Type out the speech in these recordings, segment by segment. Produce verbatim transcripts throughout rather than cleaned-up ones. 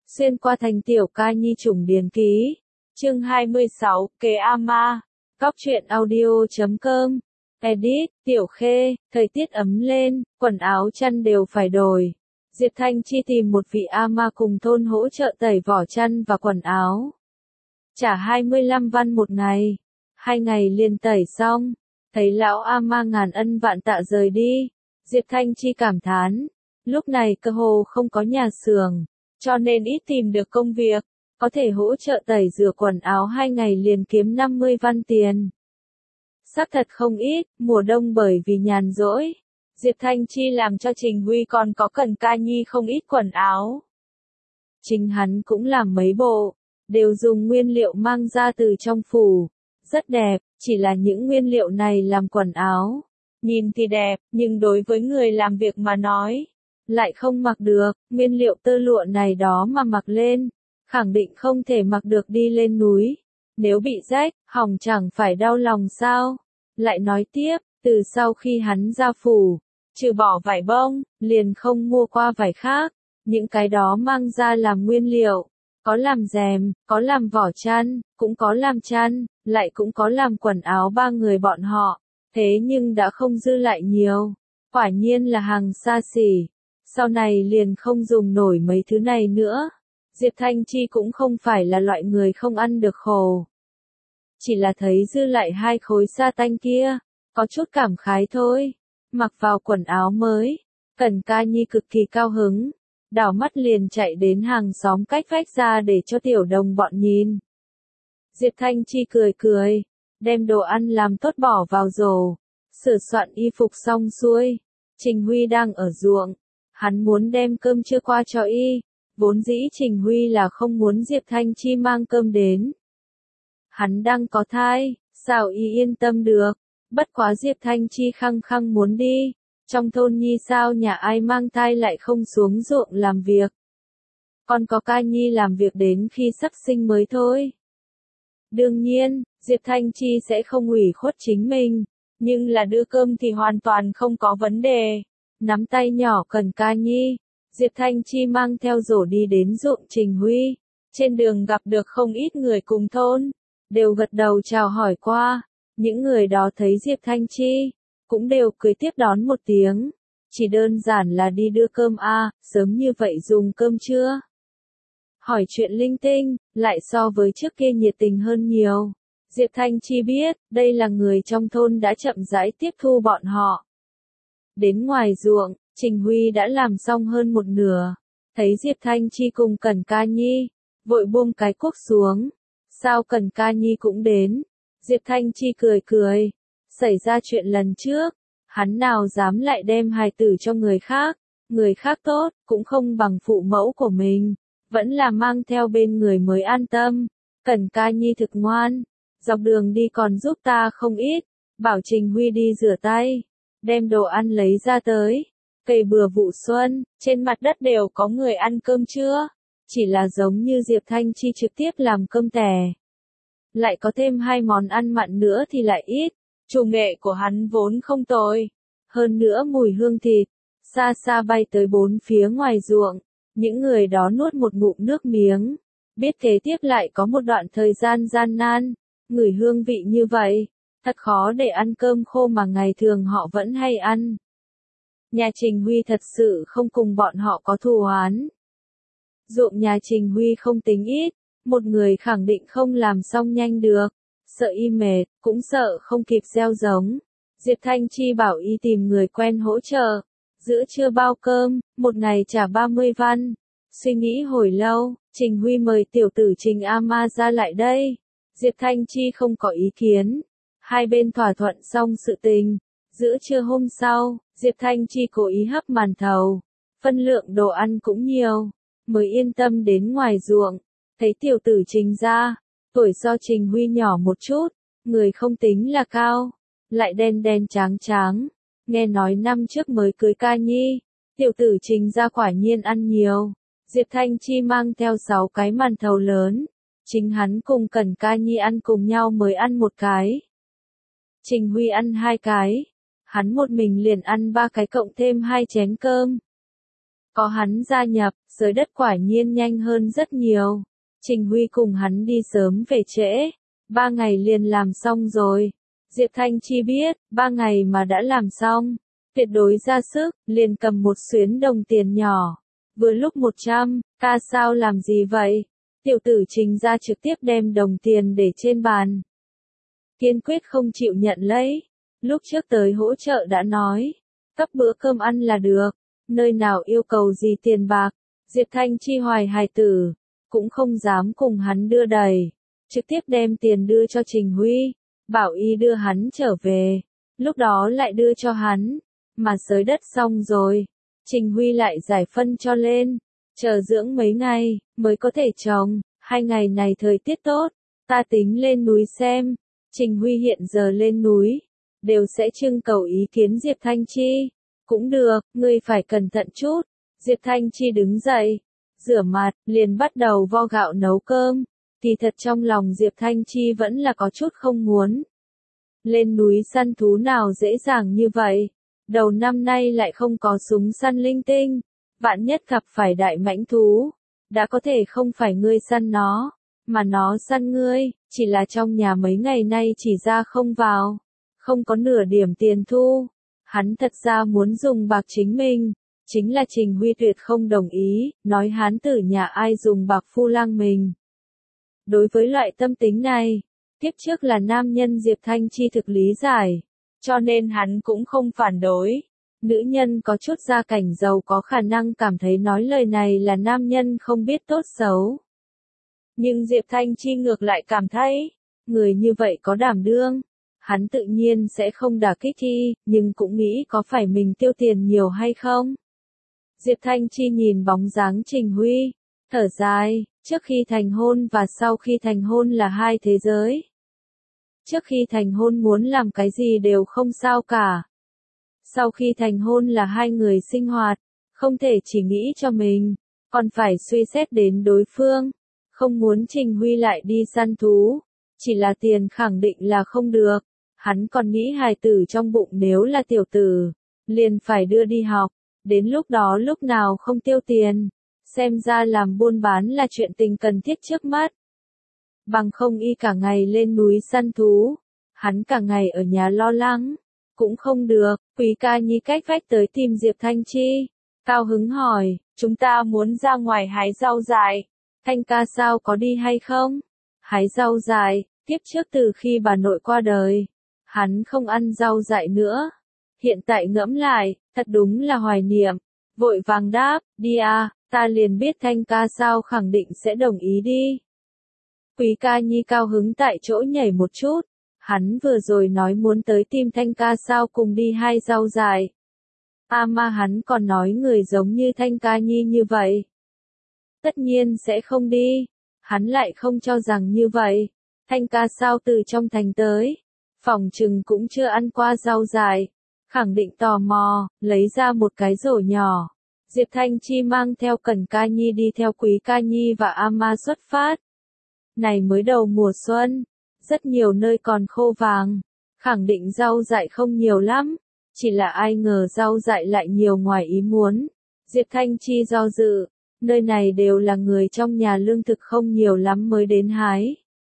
Xuyên qua thành tiểu ca nhi chủng điển ký. Chương hai mươi sáu, Kế Ama. Góc truyện audio chấm com. Edit, Tiểu Khê, thời tiết ấm lên, quần áo chăn đều phải đổi. Diệp Thanh Chi tìm một vị ama cùng thôn hỗ trợ tẩy vỏ chăn và quần áo. Trả hai mươi lăm văn một ngày. Hai ngày liền tẩy xong. Thấy lão ama ngàn ân vạn tạ rời đi. Diệp Thanh Chi cảm thán. Lúc này cơ hồ không có nhà xưởng, cho nên ít tìm được công việc. Có thể hỗ trợ tẩy rửa quần áo hai ngày liền kiếm năm mươi văn tiền. Xác thật không ít, mùa đông bởi vì nhàn rỗi. Diệp Thanh Chi làm cho Trình Huy còn có Cần Ca Nhi không ít quần áo. Chính hắn cũng làm mấy bộ, đều dùng nguyên liệu mang ra từ trong phủ. Rất đẹp, chỉ là những nguyên liệu này làm quần áo. Nhìn thì đẹp, nhưng đối với người làm việc mà nói, lại không mặc được, nguyên liệu tơ lụa này đó mà mặc lên, khẳng định không thể mặc được đi lên núi. Nếu bị rách, hỏng chẳng phải đau lòng sao? Lại nói tiếp, từ sau khi hắn ra phủ, trừ bỏ vải bông, liền không mua qua vải khác. Những cái đó mang ra làm nguyên liệu, có làm rèm, có làm vỏ chăn, cũng có làm chăn, lại cũng có làm quần áo ba người bọn họ. Thế nhưng đã không dư lại nhiều. Quả nhiên là hàng xa xỉ. Sau này liền không dùng nổi mấy thứ này nữa. Diệp Thanh Chi cũng không phải là loại người không ăn được khổ. Chỉ là thấy dư lại hai khối sa tanh kia, có chút cảm khái thôi. Mặc vào quần áo mới, Cần Ca Nhi cực kỳ cao hứng, đảo mắt liền chạy đến hàng xóm cách vách ra để cho tiểu đồng bọn nhìn. Diệp Thanh Chi cười cười, đem đồ ăn làm tốt bỏ vào rổ, sửa soạn y phục xong xuôi. Trình Huy đang ở ruộng, hắn muốn đem cơm trưa qua cho y. Vốn dĩ Trình Huy là không muốn Diệp Thanh Chi mang cơm đến. Hắn đang có thai, sao y yên tâm được, bất quá Diệp Thanh Chi khăng khăng muốn đi. Trong thôn nhi sao nhà ai mang thai lại không xuống ruộng làm việc. Còn có Ca Nhi làm việc đến khi sắp sinh mới thôi. Đương nhiên, Diệp Thanh Chi sẽ không ủy khuất chính mình, nhưng là đưa cơm thì hoàn toàn không có vấn đề. Nắm tay nhỏ Cần Ca Nhi, Diệp Thanh Chi mang theo rổ đi đến ruộng Trình Huy. Trên đường gặp được không ít người cùng thôn, đều gật đầu chào hỏi qua. Những người đó thấy Diệp Thanh Chi, cũng đều cười tiếp đón một tiếng. Chỉ đơn giản là đi đưa cơm a, à, sớm như vậy dùng cơm chưa? Hỏi chuyện linh tinh, lại so với trước kia nhiệt tình hơn nhiều. Diệp Thanh Chi biết, đây là người trong thôn đã chậm rãi tiếp thu bọn họ. Đến ngoài ruộng, Trình Huy đã làm xong hơn một nửa. Thấy Diệp Thanh Chi cùng Cần Ca Nhi, vội buông cái cuốc xuống. Sao Cần Ca Nhi cũng đến? Diệp Thanh Chi cười cười. Xảy ra chuyện lần trước, hắn nào dám lại đem hài tử cho người khác. Người khác tốt, cũng không bằng phụ mẫu của mình. Vẫn là mang theo bên người mới an tâm. Cần Ca Nhi thực ngoan. Dọc đường đi còn giúp ta không ít. Bảo Trình Huy đi rửa tay. Đem đồ ăn lấy ra tới. Cây bừa vụ xuân, trên mặt đất đều có người ăn cơm trưa. Chỉ là giống như Diệp Thanh Chi trực tiếp làm cơm tẻ. Lại có thêm hai món ăn mặn nữa thì lại ít. Chủ nghệ của hắn vốn không tồi. Hơn nữa mùi hương thịt, xa xa bay tới bốn phía ngoài ruộng. Những người đó nuốt một ngụm nước miếng. Biết kế tiếp lại có một đoạn thời gian gian nan. Ngửi hương vị như vậy, thật khó để ăn cơm khô mà ngày thường họ vẫn hay ăn. Nhà Trình Huy thật sự không cùng bọn họ có thù oán. Ruộng nhà Trình Huy không tính ít, một người khẳng định không làm xong nhanh được. Sợ y mệt, cũng sợ không kịp gieo giống. Diệp Thanh Chi bảo y tìm người quen hỗ trợ. Giữa trưa bao cơm, một ngày trả ba mươi văn. Suy nghĩ hồi lâu, Trình Huy mời tiểu tử Trình Ama ra lại đây. Diệp Thanh Chi không có ý kiến. Hai bên thỏa thuận xong sự tình. Giữa trưa hôm sau, Diệp Thanh Chi cố ý hấp màn thầu. Phân lượng đồ ăn cũng nhiều. Mới yên tâm đến ngoài ruộng. Thấy tiểu tử Trình ra. Tuổi so Trình Huy nhỏ một chút. Người không tính là cao. Lại đen đen tráng tráng. Nghe nói năm trước mới cưới Ca Nhi. Tiểu tử Trình ra quả nhiên ăn nhiều. Diệp Thanh Chi mang theo sáu cái màn thầu lớn. Chính hắn cùng Cần Ca Nhi ăn cùng nhau mới ăn một cái. Trình Huy ăn hai cái. Hắn một mình liền ăn ba cái cộng thêm hai chén cơm. Có hắn gia nhập, giới đất quả nhiên nhanh hơn rất nhiều. Trình Huy cùng hắn đi sớm về trễ, ba ngày liền làm xong rồi. Diệp Thanh Chi biết, ba ngày mà đã làm xong, tuyệt đối ra sức, liền cầm một xuyến đồng tiền nhỏ. Vừa lúc một trăm, ta sao làm gì vậy? Tiểu tử Trình ra trực tiếp đem đồng tiền để trên bàn. Kiên quyết không chịu nhận lấy. Lúc trước tới hỗ trợ đã nói, cấp bữa cơm ăn là được, nơi nào yêu cầu gì tiền bạc. Diệp Thanh Chi hoài hài tử, cũng không dám cùng hắn đưa đầy, trực tiếp đem tiền đưa cho Trình Huy, bảo y đưa hắn trở về, lúc đó lại đưa cho hắn, mà xới đất xong rồi, Trình Huy lại giải phân cho lên, chờ dưỡng mấy ngày, mới có thể trồng, hai ngày này thời tiết tốt, ta tính lên núi xem. Trình Huy hiện giờ lên núi, đều sẽ trưng cầu ý kiến Diệp Thanh Chi. Cũng được, ngươi phải cẩn thận chút. Diệp Thanh Chi đứng dậy, rửa mặt, liền bắt đầu vo gạo nấu cơm. Kỳ thật trong lòng Diệp Thanh Chi vẫn là có chút không muốn. Lên núi săn thú nào dễ dàng như vậy. Đầu năm nay lại không có súng săn linh tinh. Vạn nhất gặp phải đại mãnh thú. Đã có thể không phải ngươi săn nó, mà nó săn ngươi. Chỉ là trong nhà mấy ngày nay chỉ ra không vào. Không có nửa điểm tiền thu. Hắn thật ra muốn dùng bạc chính mình. Chính là Trình Huy tuyệt không đồng ý, nói hán tử nhà ai dùng bạc phu lang mình. Đối với loại tâm tính này, tiếp trước là nam nhân Diệp Thanh Chi thực lý giải, cho nên hắn cũng không phản đối. Nữ nhân có chút gia cảnh giàu có khả năng cảm thấy nói lời này là nam nhân không biết tốt xấu. Nhưng Diệp Thanh Chi ngược lại cảm thấy, người như vậy có đảm đương. Hắn tự nhiên sẽ không đả kích thi, nhưng cũng nghĩ có phải mình tiêu tiền nhiều hay không. Diệp Thanh Chi nhìn bóng dáng Trình Huy, thở dài, trước khi thành hôn và sau khi thành hôn là hai thế giới. Trước khi thành hôn muốn làm cái gì đều không sao cả. Sau khi thành hôn là hai người sinh hoạt, không thể chỉ nghĩ cho mình, còn phải suy xét đến đối phương. Không muốn Trình Huy lại đi săn thú, chỉ là tiền khẳng định là không được. Hắn còn nghĩ hài tử trong bụng nếu là tiểu tử, liền phải đưa đi học, đến lúc đó lúc nào không tiêu tiền, xem ra làm buôn bán là chuyện tình cần thiết trước mắt. Bằng không y cả ngày lên núi săn thú, hắn cả ngày ở nhà lo lắng, cũng không được. Quý ca nhi cách vách tới tìm Diệp Thanh Chi, cao hứng hỏi, chúng ta muốn ra ngoài hái rau dại, Thanh ca sao có đi hay không? Hái rau dại, tiếp trước từ khi bà nội qua đời. Hắn không ăn rau dại nữa. Hiện tại ngẫm lại, thật đúng là hoài niệm. Vội vàng đáp, đi à, ta liền biết Thanh ca sao khẳng định sẽ đồng ý đi. Quý ca nhi cao hứng tại chỗ nhảy một chút. Hắn vừa rồi nói muốn tới tìm Thanh ca sao cùng đi hai rau dại. À mà hắn còn nói người giống như Thanh ca nhi như vậy. Tất nhiên sẽ không đi. Hắn lại không cho rằng như vậy. Thanh ca sao từ trong thành tới. Phòng trừng cũng chưa ăn qua rau dại, khẳng định tò mò, lấy ra một cái rổ nhỏ. Diệp Thanh Chi mang theo Cẩn ca nhi đi theo Quý ca nhi và Ama xuất phát. Này mới đầu mùa xuân, rất nhiều nơi còn khô vàng, khẳng định rau dại không nhiều lắm, chỉ là ai ngờ rau dại lại nhiều ngoài ý muốn. Diệp Thanh Chi do dự, nơi này đều là người trong nhà lương thực không nhiều lắm mới đến hái.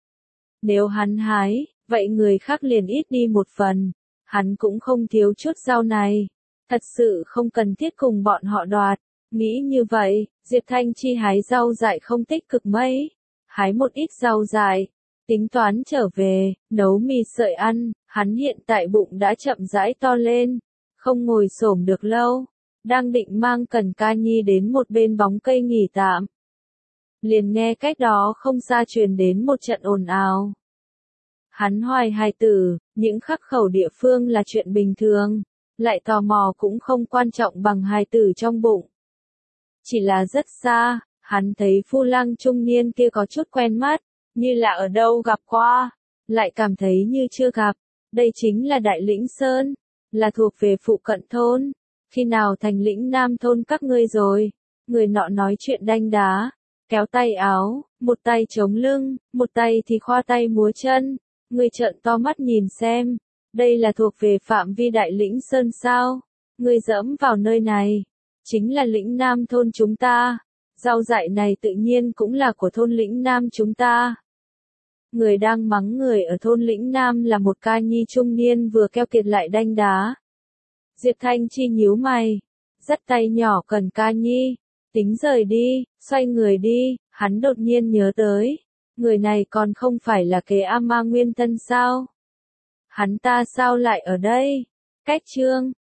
Nếu hắn hái, vậy người khác liền ít đi một phần, hắn cũng không thiếu chút rau này, thật sự không cần thiết cùng bọn họ đoạt. Nghĩ như vậy, Diệp Thanh Chi hái rau dại không tích cực mấy, hái một ít rau dại, tính toán trở về, nấu mì sợi ăn. Hắn hiện tại bụng đã chậm rãi to lên, không ngồi xổm được lâu, đang định mang Cẩn ca nhi đến một bên bóng cây nghỉ tạm. Liền nghe cách đó không xa truyền đến một trận ồn ào. Hắn hoài hài tử, những khắc khẩu địa phương là chuyện bình thường, lại tò mò cũng không quan trọng bằng hài tử trong bụng. Chỉ là rất xa, hắn thấy phu lang trung niên kia có chút quen mắt, như là ở đâu gặp qua, lại cảm thấy như chưa gặp. Đây chính là Đại Lĩnh Sơn, là thuộc về phụ cận thôn. Khi nào thành lĩnh nam thôn các ngươi rồi? Người nọ nói chuyện đanh đá, kéo tay áo, một tay chống lưng, một tay thì khoa tay múa chân. Ngươi trợn to mắt nhìn xem, đây là thuộc về phạm vi Đại Lĩnh Sơn sao? Ngươi dẫm vào nơi này, chính là lĩnh nam thôn chúng ta. Rau dại này tự nhiên cũng là của thôn lĩnh nam chúng ta. Người đang mắng người ở thôn lĩnh nam là một ca nhi trung niên vừa keo kiệt lại đanh đá. Diệp Thanh Chi nhíu mày, dắt tay nhỏ cần ca nhi, tính rời đi, xoay người đi, hắn đột nhiên nhớ tới. Người này còn không phải là kế A Ma Nguyên Tân sao? Hắn ta sao lại ở đây? Cách chương